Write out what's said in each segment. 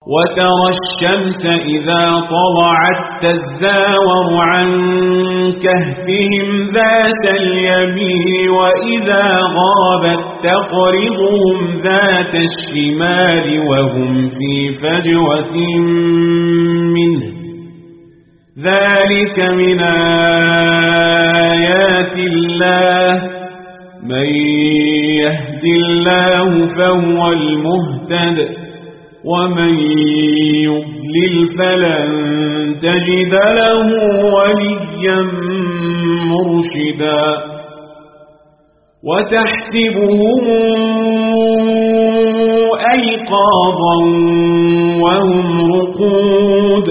وترى الشمس إذا طلعت تزاور عن كهفهم ذات اليمين وإذا غابت تقرضهم ذات الشمال وهم في فجوة منه ذلك من آيات الله من يهد الله فهو المهتد ومن يضلل فلن تجد له وليا مرشدا وتحسبهم أيقاظا وهم رقود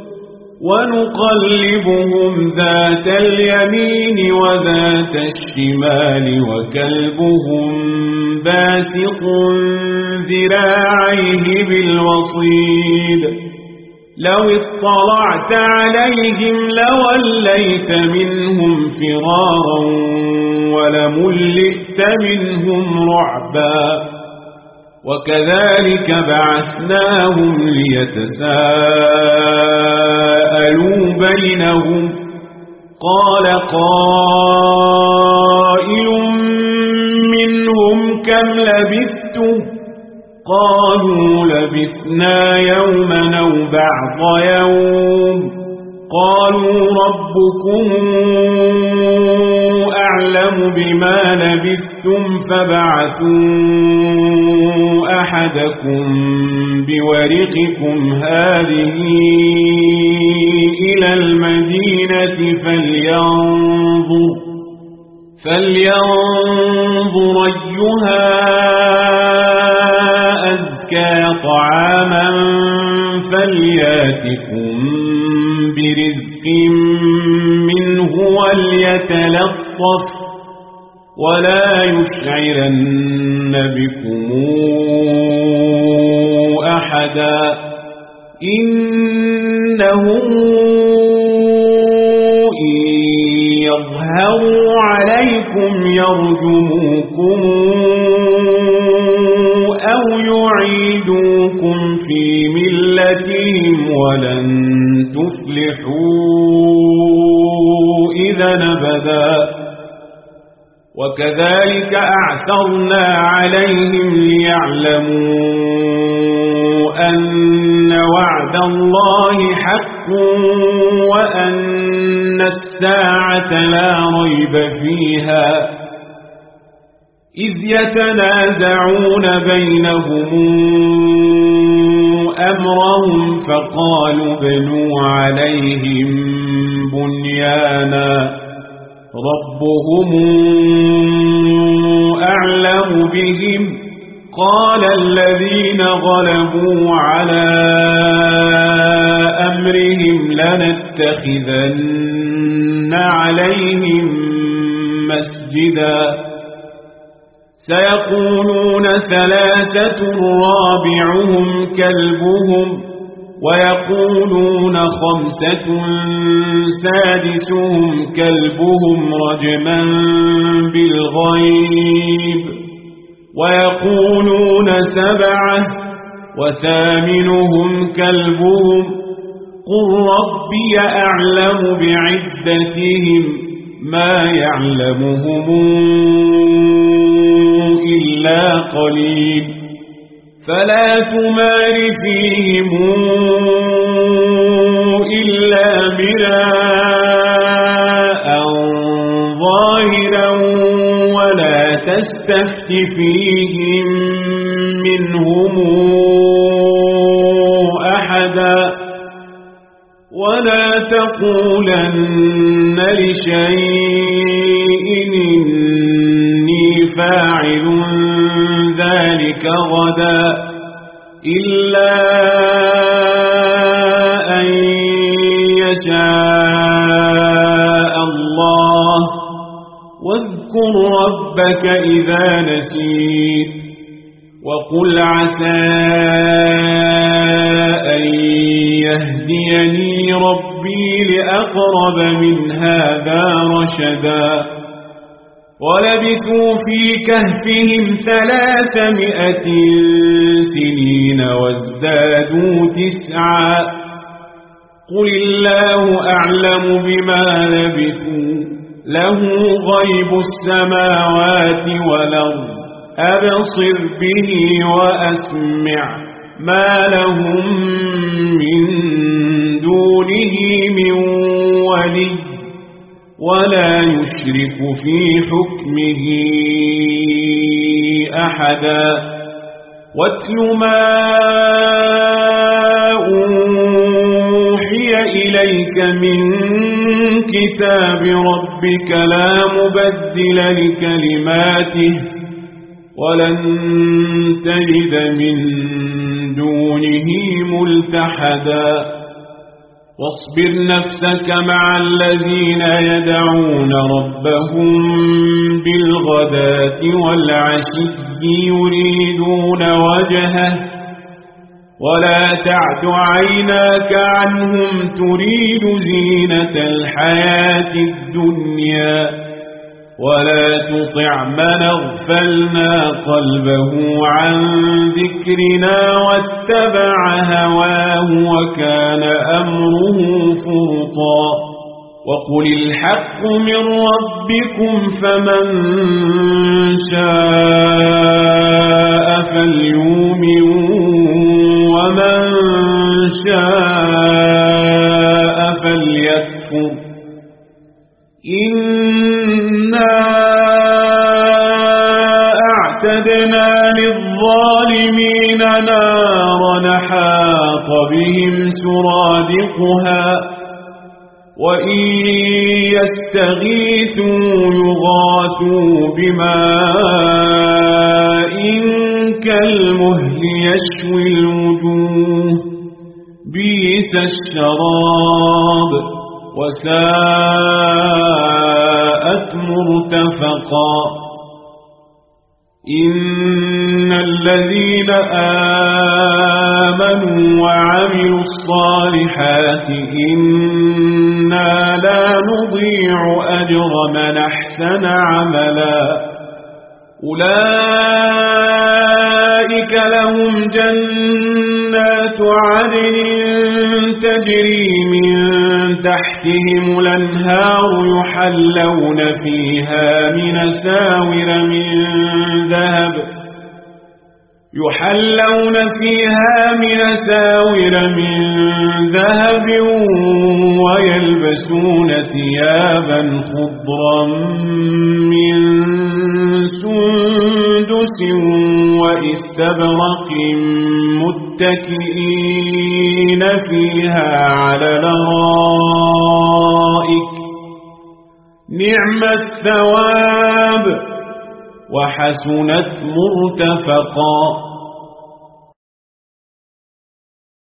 ونقلبهم ذات اليمين وذات الشمال وكلبهم باسط ذراعيه بالوصيد لو اطلعت عليهم لوليت منهم فرارا ولملئت منهم رعبا وكذلك بعثناهم ليتساءلوا بينهم قال قائل منهم كم لبثتم قالوا لبثنا يوما أو بعض يوم قالوا ربكم أعلم بما لبثتم فابعثوا أحدكم بورقكم هذه إلى المدينة فلينظر أيها أزكى طعاما فلياتكم برزق منه وليتلطف ولا يشعرن بكم أحدا إنهم إن يظهروا عليكم يرجموكم أو يعيدوكم في ملتهم ولن تفلحوا إذا أبدا وكذلك أعثرنا عليهم ليعلموا أن وعد الله حق وأن الساعة لا ريب فيها إذ يتنازعون بينهم أمرهم فقالوا بنوا عليهم بنيانا ربهم أعلم بهم قال الذين غلبوا على أمرهم لنتخذن عليهم مسجدا سيقولون ثلاثة رابعهم كلبهم ويقولون خمسة سادسهم كلبهم رجما بالغيب ويقولون سبعة وثامنهم كلبهم قل ربي أعلم بعدتهم ما يعلمهم إلا قليل فلا تمار فيهم إلا مراء ظاهرا ولا تستفت فيهم منهم أحدا ولا تقولن لشيء إني فاعل ذلك غدا إلا أن يشاء الله واذكر ربك إذا نسيت وقل عسى أن يهديني ربي لأقرب من هذا رشدا ولبثوا في كهفهم 300 سنين وازدادوا 9 قل الله أعلم بما لبثوا له غيب السماوات والأرض أبصر به وأسمع ما لهم من دونه من ولي ولا يشرك في حكمه أحدا واتل ما أوحي إليك من كتاب ربك لا مبدل لكلماته ولن تجد من دونه ملتحدا واصبر نفسك مع الذين يدعون ربهم بالغداة والعشي يريدون وجهه ولا تعد عيناك عنهم تريد زينة الحياة الدنيا ولا تطع من اغفلنا قلبه عن ذكرنا واتبع هواه وكان أمره فرطا وقل الحق من ربكم فمن شاء فليؤمن ومن شاء فليكفر إنا أعتدنا للظالمين نارا حاط بهم سرادقها وإن يستغيثوا يغاثوا بماء كالمهل يشوي الوجوه بئس الشراب وساءت مرتفقا إن الذين آمنوا وعملوا الصالحات إنا لا نضيع أجر من أحسن عملا أولئك لهم جنات عدن تجري من تحتهم الأنهار يحلون فيها من ساور من ذهب ويلبسون ثيابا خضرا من سندس واستبرق متكئين فيها على الأرائك نعم الثواب وحسنت مرتفقا